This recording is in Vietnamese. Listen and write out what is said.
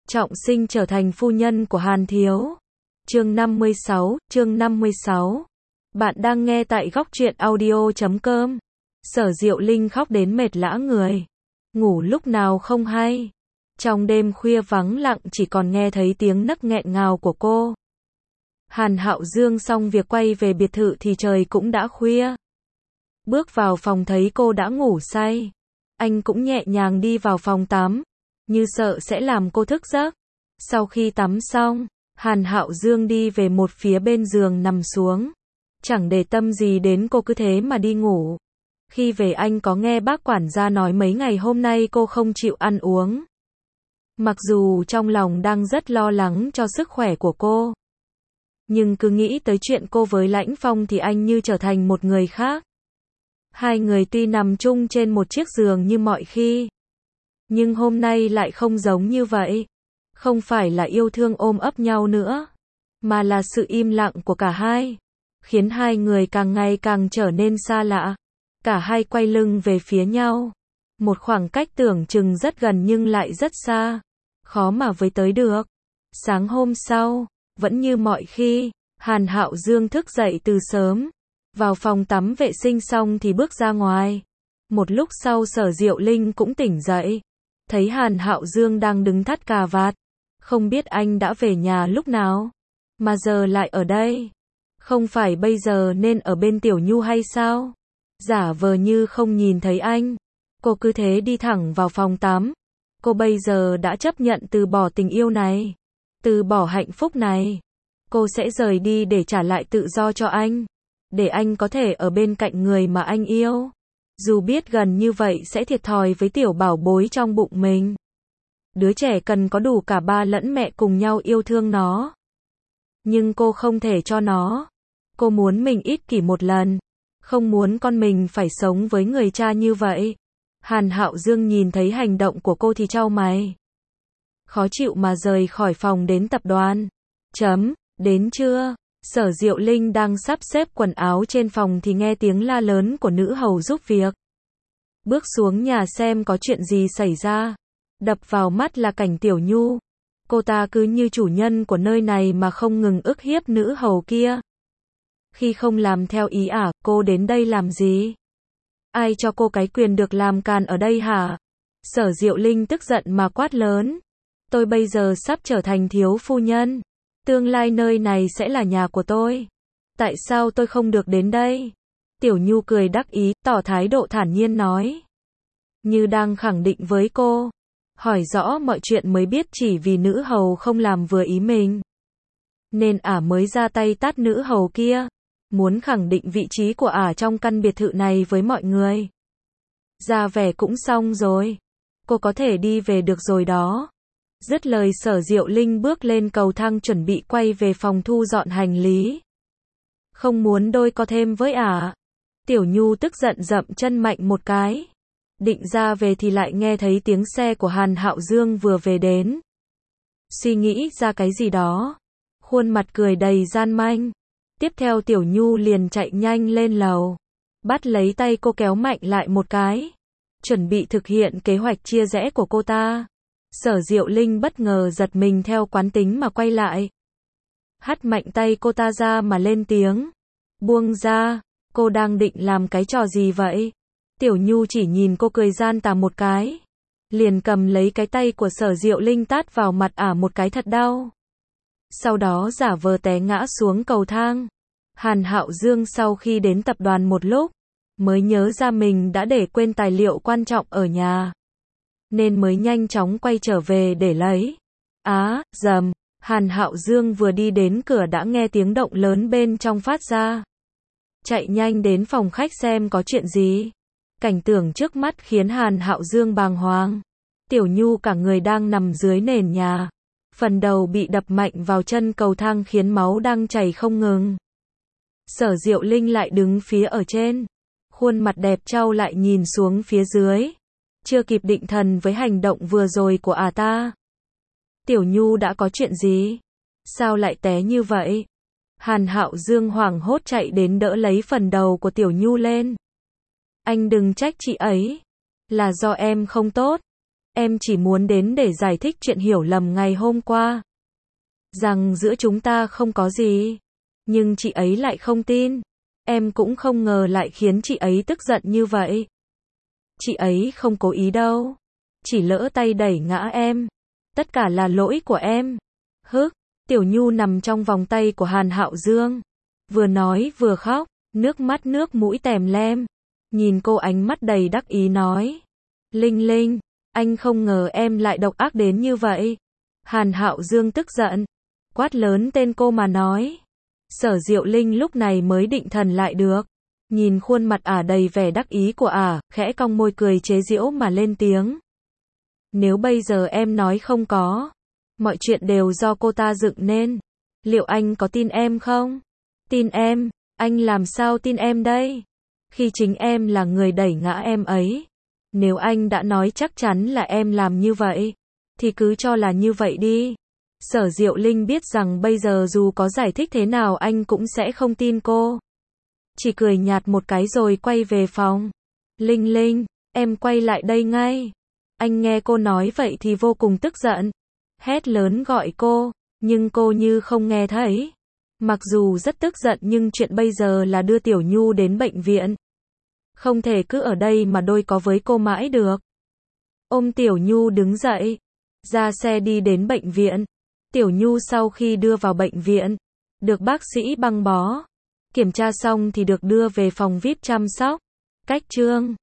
trọng sinh trở thành phu nhân của Hàn Thiếu. Chương 56. Bạn đang nghe tại góc truyện audio.com. Sở Diệu Linh khóc đến mệt lả người. Ngủ lúc nào không hay. Trong đêm khuya vắng lặng chỉ còn nghe thấy tiếng nấc nghẹn ngào của cô. Hàn Hạo Dương xong việc quay về biệt thự thì trời cũng đã khuya. Bước vào phòng thấy cô đã ngủ say. Anh cũng nhẹ nhàng đi vào phòng tắm, như sợ sẽ làm cô thức giấc. Sau khi tắm xong, Hàn Hạo Dương đi về một phía bên giường nằm xuống. Chẳng để tâm gì đến cô, cứ thế mà đi ngủ. Khi về anh có nghe bác quản gia nói mấy ngày hôm nay cô không chịu ăn uống. Mặc dù trong lòng đang rất lo lắng cho sức khỏe của cô, nhưng cứ nghĩ tới chuyện cô với Lãnh Phong thì anh như trở thành một người khác. Hai người tuy nằm chung trên một chiếc giường như mọi khi, nhưng hôm nay lại không giống như vậy. Không phải là yêu thương ôm ấp nhau nữa, mà là sự im lặng của cả hai, khiến hai người càng ngày càng trở nên xa lạ. Cả hai quay lưng về phía nhau, một khoảng cách tưởng chừng rất gần nhưng lại rất xa, khó mà với tới được. Sáng hôm sau, vẫn như mọi khi, Hàn Hạo Dương thức dậy từ sớm, vào phòng tắm vệ sinh xong thì bước ra ngoài. Một lúc sau Sở Diệu Linh cũng tỉnh dậy, thấy Hàn Hạo Dương đang đứng thắt cà vạt. Không biết anh đã về nhà lúc nào, mà giờ lại ở đây. Không phải bây giờ nên ở bên Tiểu Nhu hay sao? Giả vờ như không nhìn thấy anh, cô cứ thế đi thẳng vào phòng tắm. Cô bây giờ đã chấp nhận từ bỏ tình yêu này, từ bỏ hạnh phúc này. Cô sẽ rời đi để trả lại tự do cho anh, để anh có thể ở bên cạnh người mà anh yêu. Dù biết gần như vậy sẽ thiệt thòi với tiểu bảo bối trong bụng mình. Đứa trẻ cần có đủ cả ba lẫn mẹ cùng nhau yêu thương nó. Nhưng cô không thể cho nó. Cô muốn mình ích kỷ một lần, không muốn con mình phải sống với người cha như vậy. Hàn Hạo Dương nhìn thấy hành động của cô thì chau mày. Khó chịu mà rời khỏi phòng đến tập đoàn. Đến trưa, Sở Diệu Linh đang sắp xếp quần áo trên phòng thì nghe tiếng la lớn của nữ hầu giúp việc. Bước xuống nhà xem có chuyện gì xảy ra. Đập vào mắt là cảnh Tiểu Nhu. Cô ta cứ như chủ nhân của nơi này mà không ngừng ức hiếp nữ hầu kia. Khi không làm theo ý cô đến đây làm gì? Ai cho cô cái quyền được làm càn ở đây hả? Sở Diệu Linh tức giận mà quát lớn. Tôi bây giờ sắp trở thành thiếu phu nhân. Tương lai nơi này sẽ là nhà của tôi. Tại sao tôi không được đến đây? Tiểu Nhu cười đắc ý, tỏ thái độ thản nhiên nói. Như đang khẳng định với cô. Hỏi rõ mọi chuyện mới biết chỉ vì nữ hầu không làm vừa ý mình, nên mới ra tay tát nữ hầu kia. Muốn khẳng định vị trí của trong căn biệt thự này với mọi người. Ra vẻ cũng xong rồi. Cô có thể đi về được rồi đó. Dứt lời Sở Diệu Linh bước lên cầu thang chuẩn bị quay về phòng thu dọn hành lý. Không muốn đôi co thêm với Tiểu Nhu tức giận dậm chân mạnh một cái. Định ra về thì lại nghe thấy tiếng xe của Hàn Hạo Dương vừa về đến. Suy nghĩ ra cái gì đó, khuôn mặt cười đầy gian manh. Tiếp theo Tiểu Nhu liền chạy nhanh lên lầu, bắt lấy tay cô kéo mạnh lại một cái, chuẩn bị thực hiện kế hoạch chia rẽ của cô ta. Sở Diệu Linh bất ngờ giật mình theo quán tính mà quay lại. Hất mạnh tay cô ta ra mà lên tiếng. Buông ra, cô đang định làm cái trò gì vậy? Tiểu Nhu chỉ nhìn cô cười gian tà một cái, liền cầm lấy cái tay của Sở Diệu Linh tát vào mặt một cái thật đau. Sau đó giả vờ té ngã xuống cầu thang. Hàn Hạo Dương sau khi đến tập đoàn một lúc, mới nhớ ra mình đã để quên tài liệu quan trọng ở nhà, nên mới nhanh chóng quay trở về để lấy. Dầm, Hàn Hạo Dương vừa đi đến cửa đã nghe tiếng động lớn bên trong phát ra. Chạy nhanh đến phòng khách xem có chuyện gì. Cảnh tượng trước mắt khiến Hàn Hạo Dương bàng hoàng. Tiểu Nhu cả người đang nằm dưới nền nhà, phần đầu bị đập mạnh vào chân cầu thang khiến máu đang chảy không ngừng. Sở Diệu Linh lại đứng phía ở trên, khuôn mặt đẹp trao lại nhìn xuống phía dưới, chưa kịp định thần với hành động vừa rồi của ta. Tiểu Nhu đã có chuyện gì? Sao lại té như vậy? Hàn Hạo Dương hoảng hốt chạy đến đỡ lấy phần đầu của Tiểu Nhu lên. Anh đừng trách chị ấy, là do em không tốt. Em chỉ muốn đến để giải thích chuyện hiểu lầm ngày hôm qua. Rằng giữa chúng ta không có gì. Nhưng chị ấy lại không tin. Em cũng không ngờ lại khiến chị ấy tức giận như vậy. Chị ấy không cố ý đâu. Chỉ lỡ tay đẩy ngã em. Tất cả là lỗi của em. Hức, Tiểu Nhu nằm trong vòng tay của Hàn Hạo Dương. Vừa nói vừa khóc, nước mắt nước mũi tèm lem. Nhìn cô ánh mắt đầy đắc ý nói. Linh Linh, anh không ngờ em lại độc ác đến như vậy. Hàn Hạo Dương tức giận, quát lớn tên cô mà nói. Sở Diệu Linh lúc này mới định thần lại được. Nhìn khuôn mặt ả đầy vẻ đắc ý của ả, khẽ cong môi cười chế giễu mà lên tiếng. Nếu bây giờ em nói không có, mọi chuyện đều do cô ta dựng nên, liệu anh có tin em không? Tin em? Anh làm sao tin em đây? Khi chính em là người đẩy ngã em ấy. Nếu anh đã nói chắc chắn là em làm như vậy, thì cứ cho là như vậy đi. Sở Diệu Linh biết rằng bây giờ dù có giải thích thế nào anh cũng sẽ không tin cô. Chỉ cười nhạt một cái rồi quay về phòng. Linh Linh, em quay lại đây ngay. Anh nghe cô nói vậy thì vô cùng tức giận. Hét lớn gọi cô, nhưng cô như không nghe thấy. Mặc dù rất tức giận nhưng chuyện bây giờ là đưa Tiểu Nhu đến bệnh viện. Không thể cứ ở đây mà đôi có với cô mãi được. Ôm Tiểu Nhu đứng dậy, ra xe đi đến bệnh viện. Tiểu Nhu sau khi đưa vào bệnh viện, được bác sĩ băng bó. Kiểm tra xong thì được đưa về phòng VIP chăm sóc. Cách chương